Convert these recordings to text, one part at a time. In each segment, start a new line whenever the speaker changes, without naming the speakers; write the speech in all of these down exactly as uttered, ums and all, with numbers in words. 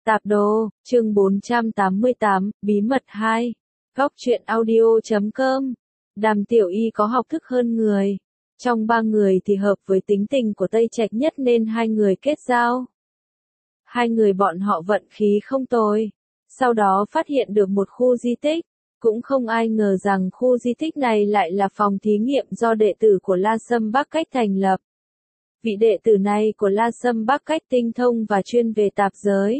Tạp đồ, chương bốn trăm tám mươi tám, bí mật hai. Góc truyện audio chấm com. Đàm Tiểu Y có học thức hơn người. Trong ba người thì hợp với tính tình của Tây Trạch nhất nên hai người kết giao. Hai người bọn họ vận khí không tồi. Sau đó phát hiện được một khu di tích. Cũng không ai ngờ rằng khu di tích này lại là phòng thí nghiệm do đệ tử của La Sâm Bắc Cách thành lập. Vị đệ tử này của La Sâm Bắc Cách tinh thông và chuyên về tạp giới.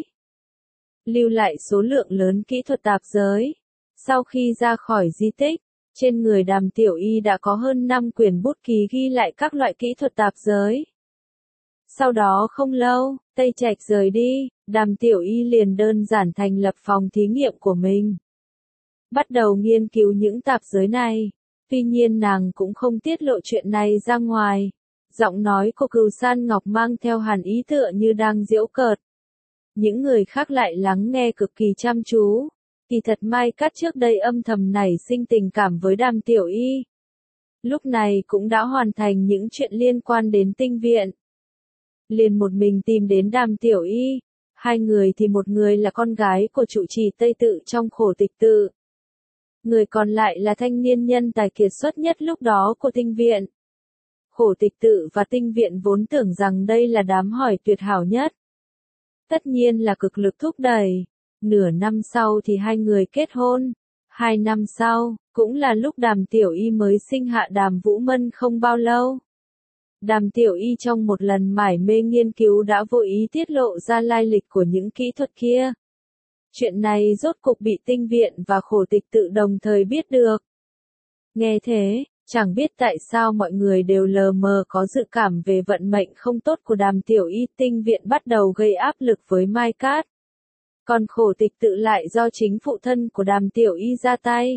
Lưu lại số lượng lớn kỹ thuật tạp giới. Sau khi ra khỏi di tích, trên người Đàm Tiểu Y đã có hơn năm quyển bút ký ghi lại các loại kỹ thuật tạp giới. Sau đó không lâu, Tây Trạch rời đi, Đàm Tiểu Y liền đơn giản thành lập phòng thí nghiệm của mình. Bắt đầu nghiên cứu những tạp giới này. Tuy nhiên nàng cũng không tiết lộ chuyện này ra ngoài. Giọng nói của Cửu San Ngọc mang theo hàn ý tựa như đang giễu cợt. Những người khác lại lắng nghe cực kỳ chăm chú. Kỳ thật Mai Cát trước đây âm thầm nảy sinh tình cảm với Đàm Tiểu Y. Lúc này cũng đã hoàn thành những chuyện liên quan đến tinh viện. Liền một mình tìm đến Đàm Tiểu Y. Hai người thì một người là con gái của trụ trì Tây Tự trong Khổ Tịch Tự. Người còn lại là thanh niên nhân tài kiệt xuất nhất lúc đó của tinh viện. Khổ Tịch Tự và tinh viện vốn tưởng rằng đây là đám hỏi tuyệt hảo nhất. Tất nhiên là cực lực thúc đẩy. Nửa năm sau thì hai người kết hôn. Hai năm sau, cũng là lúc Đàm Tiểu Y mới sinh hạ Đàm Vũ Mân không bao lâu. Đàm Tiểu Y trong một lần mải mê nghiên cứu đã vô ý tiết lộ ra lai lịch của những kỹ thuật kia. Chuyện này rốt cục bị tinh viện và Khổ Tịch Tự đồng thời biết được. Nghe thế, chẳng biết tại sao mọi người đều lờ mờ có dự cảm về vận mệnh không tốt của Đàm Tiểu Y. Tinh viện bắt đầu gây áp lực với Mai Cát. Còn Khổ Tịch Tự lại do chính phụ thân của Đàm Tiểu Y ra tay.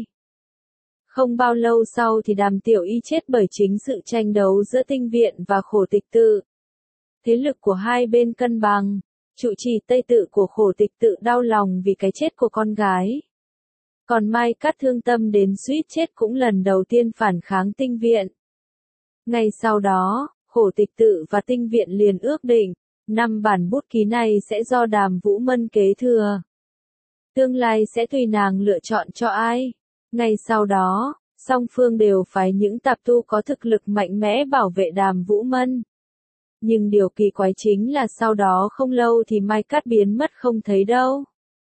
Không bao lâu sau thì Đàm Tiểu Y chết bởi chính sự tranh đấu giữa tinh viện và Khổ Tịch Tự. Thế lực của hai bên cân bằng. Trụ trì Tây Tự của Khổ Tịch Tự đau lòng vì cái chết của con gái. Còn Mai Cát thương tâm đến suýt chết cũng lần đầu tiên phản kháng tinh viện. Ngay sau đó, Khổ Tịch Tự và tinh viện liền ước định, năm bản bút ký này sẽ do Đàm Vũ Mân kế thừa. Tương lai sẽ tùy nàng lựa chọn cho ai. Ngay sau đó, song phương đều phái những tạp tu có thực lực mạnh mẽ bảo vệ Đàm Vũ Mân. Nhưng điều kỳ quái chính là sau đó không lâu thì Mai Cát biến mất không thấy đâu.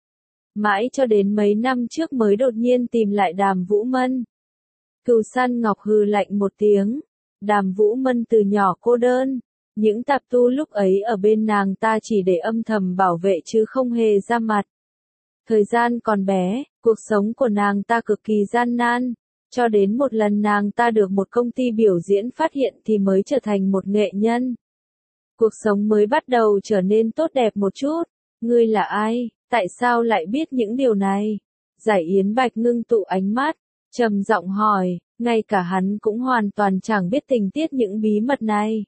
Mãi cho đến mấy năm trước mới đột nhiên tìm lại Đàm Vũ Mân. Cửu San Ngọc hừ lạnh một tiếng. Đàm Vũ Mân từ nhỏ cô đơn. Những tạp tu lúc ấy ở bên nàng ta chỉ để âm thầm bảo vệ chứ không hề ra mặt. Thời gian còn bé, cuộc sống của nàng ta cực kỳ gian nan. Cho đến một lần nàng ta được một công ty biểu diễn phát hiện thì mới trở thành một nghệ nhân. Cuộc sống mới bắt đầu trở nên tốt đẹp một chút. Ngươi là ai? Tại sao lại biết những điều này? Giải Yến Bạch ngưng tụ ánh mắt, trầm giọng hỏi, ngay cả hắn cũng hoàn toàn chẳng biết tình tiết những bí mật này.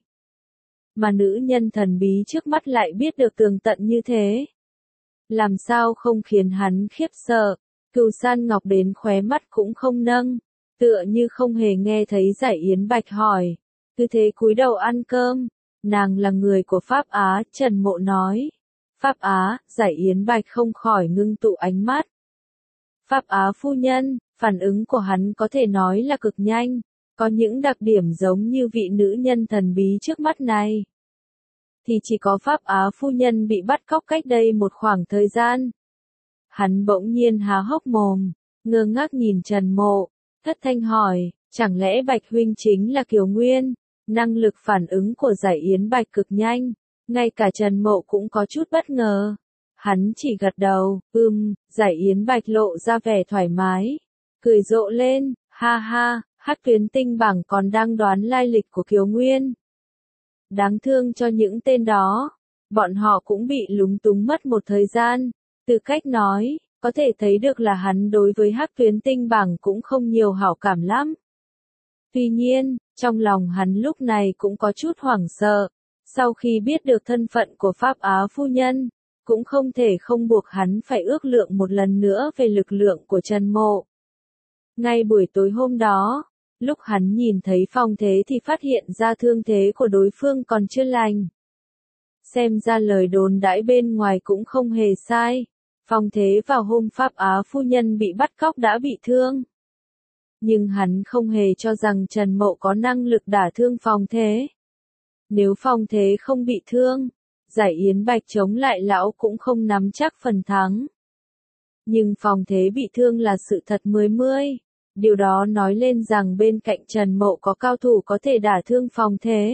Mà nữ nhân thần bí trước mắt lại biết được tường tận như thế. Làm sao không khiến hắn khiếp sợ? Cửu San Ngọc đến khóe mắt cũng không nâng, tựa như không hề nghe thấy Giải Yến Bạch hỏi. Cứ thế cúi đầu ăn cơm. Nàng là người của Pháp Á, Trần Mộ nói. Pháp Á, Giải Yến Bạch không khỏi ngưng tụ ánh mắt. Pháp Á phu nhân, phản ứng của hắn có thể nói là cực nhanh, có những đặc điểm giống như vị nữ nhân thần bí trước mắt này. Thì chỉ có Pháp Á phu nhân bị bắt cóc cách đây một khoảng thời gian. Hắn bỗng nhiên há hốc mồm, ngơ ngác nhìn Trần Mộ, thất thanh hỏi, chẳng lẽ Bạch huynh chính là Kiều Nguyên? Năng lực phản ứng của Giải Yến Bạch cực nhanh, ngay cả Trần Mộ cũng có chút bất ngờ. Hắn chỉ gật đầu, ừm, Giải Yến Bạch lộ ra vẻ thoải mái, cười rộ lên, ha ha, Hắc Tuyến Tinh bảng còn đang đoán lai lịch của Kiều Nguyên. Đáng thương cho những tên đó, bọn họ cũng bị lúng túng mất một thời gian. Từ cách nói, có thể thấy được là hắn đối với Hắc Tuyến Tinh bảng cũng không nhiều hảo cảm lắm. Tuy nhiên, trong lòng hắn lúc này cũng có chút hoảng sợ. Sau khi biết được thân phận của Pháp Á phu nhân, cũng không thể không buộc hắn phải ước lượng một lần nữa về lực lượng của Trần Mộ. Ngay buổi tối hôm đó, lúc hắn nhìn thấy Phong Thế thì phát hiện ra thương thế của đối phương còn chưa lành. Xem ra lời đồn đãi bên ngoài cũng không hề sai. Phong Thế vào hôm Pháp Á phu nhân bị bắt cóc đã bị thương. Nhưng hắn không hề cho rằng Trần Mậu có năng lực đả thương Phong Thế. Nếu Phong Thế không bị thương, Giải Yến Bạch chống lại lão cũng không nắm chắc phần thắng. Nhưng Phong Thế bị thương là sự thật mười mươi. Điều đó nói lên rằng bên cạnh Trần Mậu có cao thủ có thể đả thương Phong Thế.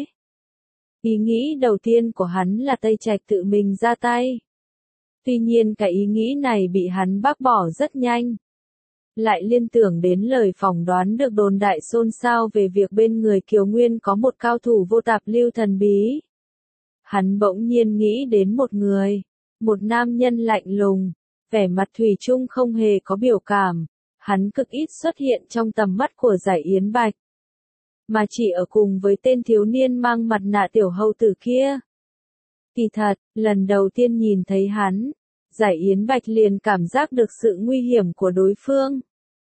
Ý nghĩ đầu tiên của hắn là Tây Trạch tự mình ra tay. Tuy nhiên cái ý nghĩ này bị hắn bác bỏ rất nhanh. Lại liên tưởng đến lời phỏng đoán được đồn đại xôn xao về việc bên người Kiều Nguyên có một cao thủ vô tạp lưu thần bí. Hắn bỗng nhiên nghĩ đến một người, một nam nhân lạnh lùng, vẻ mặt thủy chung không hề có biểu cảm. Hắn cực ít xuất hiện trong tầm mắt của Giải Yến Bạch, mà chỉ ở cùng với tên thiếu niên mang mặt nạ tiểu hầu tử kia. Kỳ thật, lần đầu tiên nhìn thấy hắn, Giải Yến Bạch liền cảm giác được sự nguy hiểm của đối phương.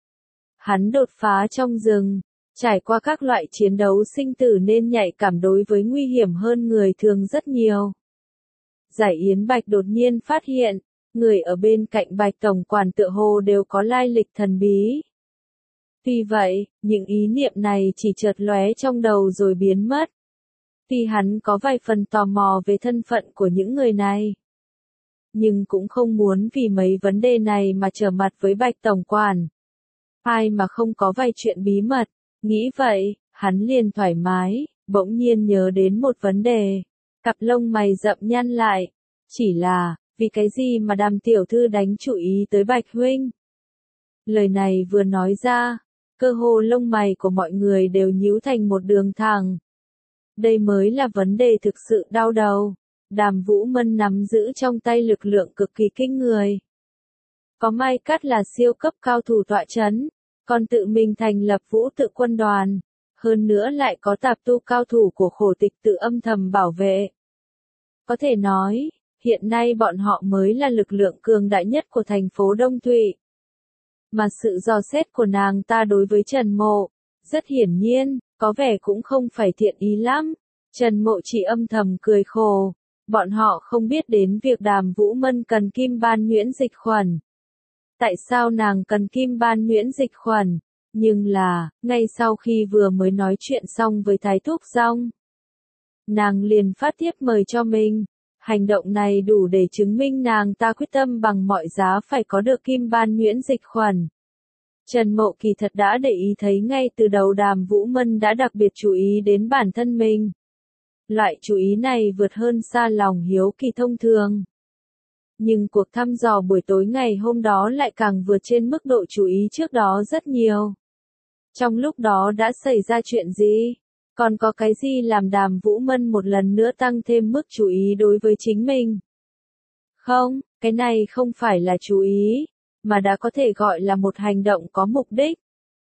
Hắn đột phá trong rừng, trải qua các loại chiến đấu sinh tử nên nhạy cảm đối với nguy hiểm hơn người thường rất nhiều. Giải Yến Bạch đột nhiên phát hiện, người ở bên cạnh Bạch tổng quản tựa hồ đều có lai lịch thần bí. Tuy vậy, những ý niệm này chỉ chợt lóe trong đầu rồi biến mất. Tuy hắn có vài phần tò mò về thân phận của những người này, nhưng cũng không muốn vì mấy vấn đề này mà trở mặt với Bạch tổng quản. Ai mà không có vài chuyện bí mật, nghĩ vậy, hắn liền thoải mái, bỗng nhiên nhớ đến một vấn đề. Cặp lông mày rậm nhăn lại, chỉ là, vì cái gì mà Đàm tiểu thư đánh chú ý tới Bạch huynh? Lời này vừa nói ra, cơ hồ lông mày của mọi người đều nhíu thành một đường thẳng. Đây mới là vấn đề thực sự đau đầu. Đàm Vũ Mân nắm giữ trong tay lực lượng cực kỳ kinh người. Có Mai Cát là siêu cấp cao thủ tọa chấn, còn tự mình thành lập Vũ Tự quân đoàn, hơn nữa lại có tạp tu cao thủ của Khổ Tịch tự âm thầm bảo vệ. Có thể nói, hiện nay bọn họ mới là lực lượng cường đại nhất của thành phố Đông Thụy. Mà sự dò xét của nàng ta đối với Trần Mộ, rất hiển nhiên, có vẻ cũng không phải thiện ý lắm. Trần Mộ chỉ âm thầm cười khổ. Bọn họ không biết đến việc Đàm Vũ Mân cần kim ban nhuyễn dịch khuẩn. Tại sao nàng cần kim ban nhuyễn dịch khuẩn? Nhưng là, ngay sau khi vừa mới nói chuyện xong với Thái Thúc Dong, nàng liền phát thiếp mời cho mình. Hành động này đủ để chứng minh nàng ta quyết tâm bằng mọi giá phải có được kim ban nhuyễn dịch khuẩn. Trần Mộ kỳ thật đã để ý thấy ngay từ đầu Đàm Vũ Mân đã đặc biệt chú ý đến bản thân mình. Loại chú ý này vượt hơn xa lòng hiếu kỳ thông thường. Nhưng cuộc thăm dò buổi tối ngày hôm đó lại càng vượt trên mức độ chú ý trước đó rất nhiều. Trong lúc đó đã xảy ra chuyện gì? Còn có cái gì làm Đàm Vũ Mân một lần nữa tăng thêm mức chú ý đối với chính mình? Không, cái này không phải là chú ý, mà đã có thể gọi là một hành động có mục đích.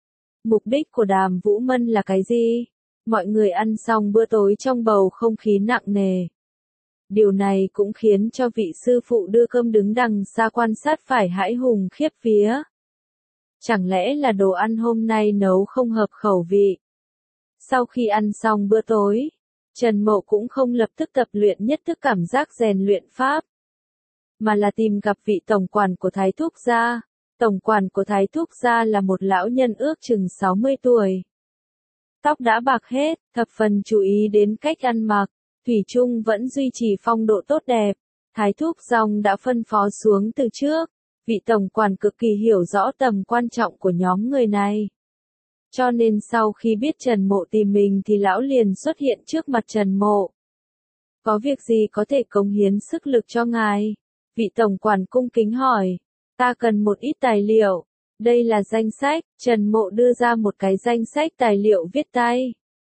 Mục đích của Đàm Vũ Mân là cái gì? Mọi người ăn xong bữa tối trong bầu không khí nặng nề. Điều này cũng khiến cho vị sư phụ đưa cơm đứng đằng xa quan sát phải hãi hùng khiếp vía. Chẳng lẽ là đồ ăn hôm nay nấu không hợp khẩu vị? Sau khi ăn xong bữa tối, Trần Mộ cũng không lập tức tập luyện nhất thức cảm giác rèn luyện pháp, mà là tìm gặp vị tổng quản của Thái Thúc gia. Tổng quản của Thái Thúc gia là một lão nhân ước chừng sáu mươi tuổi. Tóc đã bạc hết, thập phần chú ý đến cách ăn mặc, thủy chung vẫn duy trì phong độ tốt đẹp. Thái Thúc Dong đã phân phó xuống từ trước, vị tổng quản cực kỳ hiểu rõ tầm quan trọng của nhóm người này. Cho nên sau khi biết Trần Mộ tìm mình thì lão liền xuất hiện trước mặt Trần Mộ. Có việc gì có thể cống hiến sức lực cho ngài? Vị tổng quản cung kính hỏi. Ta cần một ít tài liệu. Đây là danh sách. Trần Mộ đưa ra một cái danh sách tài liệu viết tay.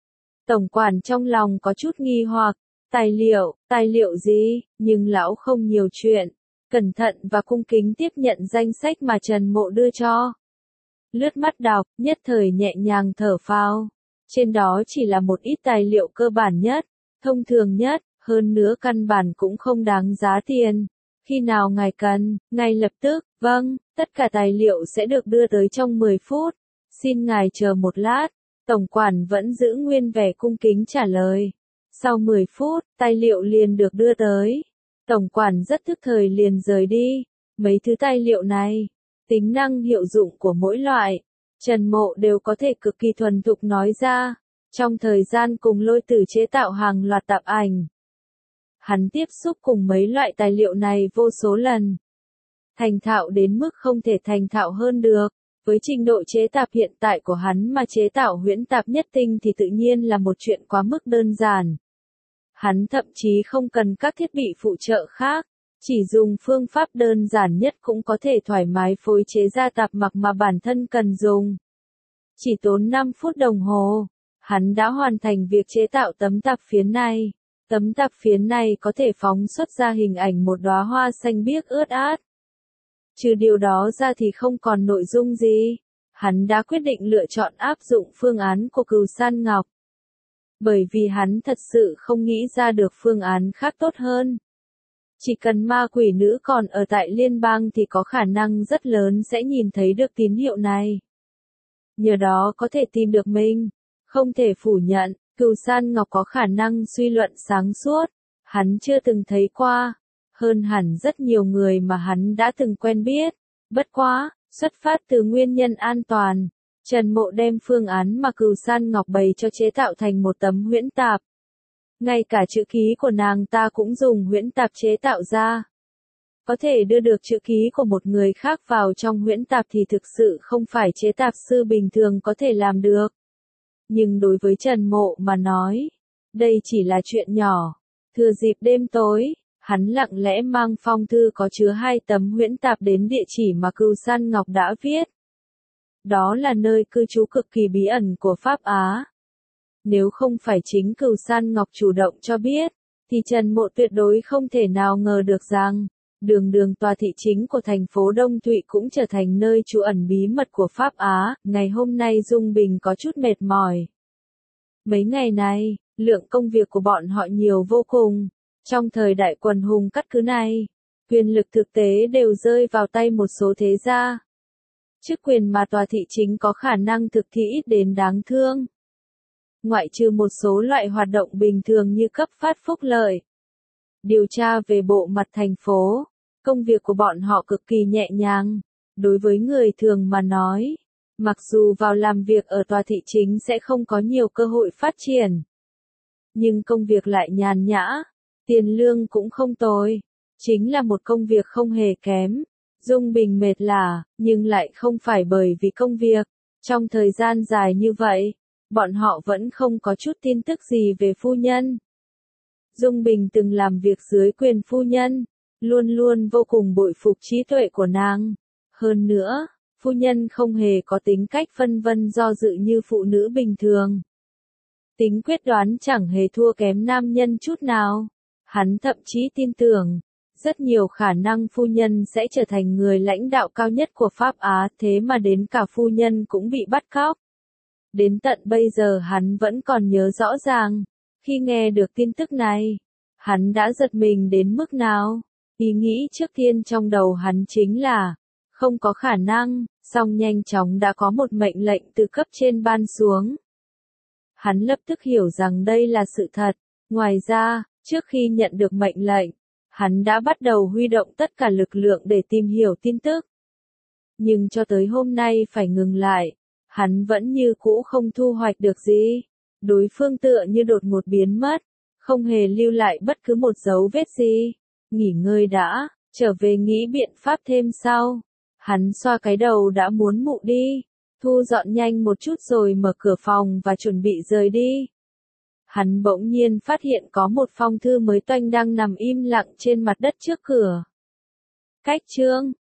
Tổng quản trong lòng có chút nghi hoặc. Tài liệu, tài liệu gì? Nhưng lão không nhiều chuyện. Cẩn thận và cung kính tiếp nhận danh sách mà Trần Mộ đưa cho. Lướt mắt đọc, nhất thời nhẹ nhàng thở phào. Trên đó chỉ là một ít tài liệu cơ bản nhất, thông thường nhất, hơn nữa căn bản cũng không đáng giá tiền. Khi nào ngài cần, ngay lập tức, vâng, tất cả tài liệu sẽ được đưa tới trong mười phút. Xin ngài chờ một lát. Tổng quản vẫn giữ nguyên vẻ cung kính trả lời. Sau mười phút, tài liệu liền được đưa tới. Tổng quản rất tức thời liền rời đi. Mấy thứ tài liệu này, tính năng hiệu dụng của mỗi loại, Trần Mộ đều có thể cực kỳ thuần thục nói ra. Trong thời gian cùng Lôi Tử chế tạo hàng loạt tạp ảnh, hắn tiếp xúc cùng mấy loại tài liệu này vô số lần. Thành thạo đến mức không thể thành thạo hơn được. Với trình độ chế tạp hiện tại của hắn mà chế tạo huyễn tạp nhất tinh thì tự nhiên là một chuyện quá mức đơn giản. Hắn thậm chí không cần các thiết bị phụ trợ khác, chỉ dùng phương pháp đơn giản nhất cũng có thể thoải mái phối chế ra tạp mặc mà bản thân cần dùng. Chỉ tốn năm phút đồng hồ, hắn đã hoàn thành việc chế tạo tấm tạp phiến này. Tấm tạp phiến này có thể phóng xuất ra hình ảnh một đóa hoa xanh biếc ướt át. Trừ điều đó ra thì không còn nội dung gì. Hắn đã quyết định lựa chọn áp dụng phương án của Cửu San Ngọc. Bởi vì hắn thật sự không nghĩ ra được phương án khác tốt hơn. Chỉ cần ma quỷ nữ còn ở tại liên bang thì có khả năng rất lớn sẽ nhìn thấy được tín hiệu này. Nhờ đó có thể tìm được mình. Không thể phủ nhận, Cửu San Ngọc có khả năng suy luận sáng suốt. Hắn chưa từng thấy qua. Hơn hẳn rất nhiều người mà hắn đã từng quen biết. Bất quá, xuất phát từ nguyên nhân an toàn, Trần Mộ đem phương án mà Cửu San Ngọc bày cho chế tạo thành một tấm huyễn tạp. Ngay cả chữ ký của nàng ta cũng dùng huyễn tạp chế tạo ra. Có thể đưa được chữ ký của một người khác vào trong huyễn tạp thì thực sự không phải chế tạp sư bình thường có thể làm được. Nhưng đối với Trần Mộ mà nói, đây chỉ là chuyện nhỏ. Thừa dịp đêm tối, hắn lặng lẽ mang phong thư có chứa hai tấm huyễn tạp đến địa chỉ mà Cửu San Ngọc đã viết. Đó là nơi cư trú cực kỳ bí ẩn của Pháp Á. Nếu không phải chính Cửu San Ngọc chủ động cho biết, thì Trần Mộ tuyệt đối không thể nào ngờ được rằng, đường đường tòa thị chính của thành phố Đông Thụy cũng trở thành nơi trú ẩn bí mật của Pháp Á. Ngày hôm nay Dung Bình có chút mệt mỏi. Mấy ngày này, lượng công việc của bọn họ nhiều vô cùng. Trong thời đại quần hùng cắt cứ này, quyền lực thực tế đều rơi vào tay một số thế gia. Chức quyền mà tòa thị chính có khả năng thực thi ít đến đáng thương. Ngoại trừ một số loại hoạt động bình thường như cấp phát phúc lợi, điều tra về bộ mặt thành phố, công việc của bọn họ cực kỳ nhẹ nhàng. Đối với người thường mà nói, mặc dù vào làm việc ở tòa thị chính sẽ không có nhiều cơ hội phát triển, nhưng công việc lại nhàn nhã, tiền lương cũng không tồi, chính là một công việc không hề kém. Dung Bình mệt lả, nhưng lại không phải bởi vì công việc. Trong thời gian dài như vậy, bọn họ vẫn không có chút tin tức gì về phu nhân. Dung Bình từng làm việc dưới quyền phu nhân, luôn luôn vô cùng bội phục trí tuệ của nàng. Hơn nữa, phu nhân không hề có tính cách phân vân do dự như phụ nữ bình thường. Tính quyết đoán chẳng hề thua kém nam nhân chút nào. Hắn thậm chí tin tưởng, rất nhiều khả năng phu nhân sẽ trở thành người lãnh đạo cao nhất của Pháp Á, thế mà đến cả phu nhân cũng bị bắt cóc. Đến tận bây giờ hắn vẫn còn nhớ rõ ràng, khi nghe được tin tức này, hắn đã giật mình đến mức nào. Ý nghĩ trước tiên trong đầu hắn chính là, không có khả năng, song nhanh chóng đã có một mệnh lệnh từ cấp trên ban xuống. Hắn lập tức hiểu rằng đây là sự thật. Ngoài ra, trước khi nhận được mệnh lệnh, hắn đã bắt đầu huy động tất cả lực lượng để tìm hiểu tin tức. Nhưng cho tới hôm nay phải ngừng lại, hắn vẫn như cũ không thu hoạch được gì. Đối phương tựa như đột ngột biến mất, không hề lưu lại bất cứ một dấu vết gì. Nghỉ ngơi đã, trở về nghĩ biện pháp thêm sau. Hắn xoa cái đầu đã muốn mụ đi, thu dọn nhanh một chút rồi mở cửa phòng và chuẩn bị rời đi. Hắn bỗng nhiên phát hiện có một phong thư mới toanh đang nằm im lặng trên mặt đất trước cửa. Cách chương